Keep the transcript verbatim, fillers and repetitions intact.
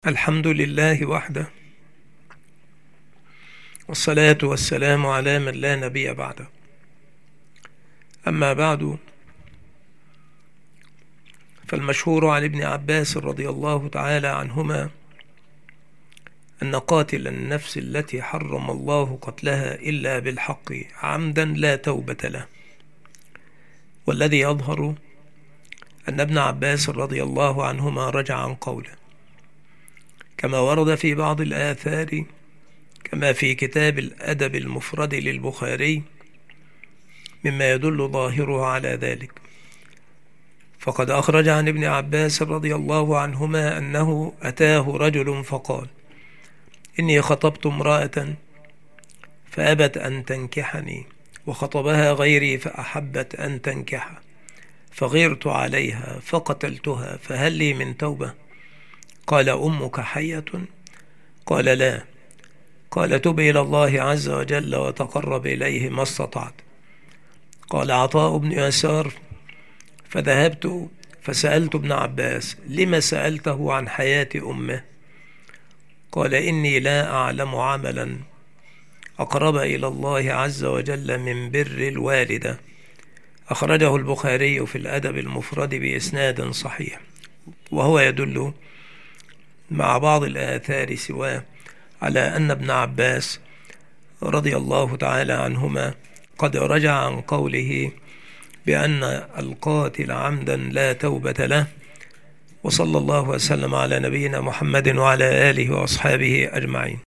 الحمد لله وحده، والصلاة والسلام على من لا نبي بعده. أما بعد، فالمشهور عن ابن عباس رضي الله تعالى عنهما أن قاتل النفس التي حرم الله قتلها إلا بالحق عمدا لا توبة له. والذي يظهر أن ابن عباس رضي الله عنهما رجع عن قوله، كما ورد في بعض الآثار كما في كتاب الأدب المفرد للبخاري، مما يدل ظاهره على ذلك. فقد أخرج عن ابن عباس رضي الله عنهما أنه أتاه رجل فقال: إني خطبت امرأة فأبت أن تنكحني، وخطبها غيري فأحبت أن تنكحه، فغرت عليها فقتلتها، فهل لي من توبة؟ قال: أمك حية؟ قال: لا. قال: تب إلى الله عز وجل وتقرب إليه ما استطعت. قال عطاء بن يسار: فذهبت فسألت ابن عباس: لما سألته عن حياة أمه؟ قال: إني لا أعلم عملا أقرب إلى الله عز وجل من بر الوالدة. أخرجه البخاري في الأدب المفرد بإسناد صحيح، وهو يدل مع بعض الآثار سواه على أن ابن عباس رضي الله تعالى عنهما قد رجع عن قوله بأن القاتل عمدا لا توبة له. وصلى الله وسلم على نبينا محمد وعلى آله وأصحابه أجمعين.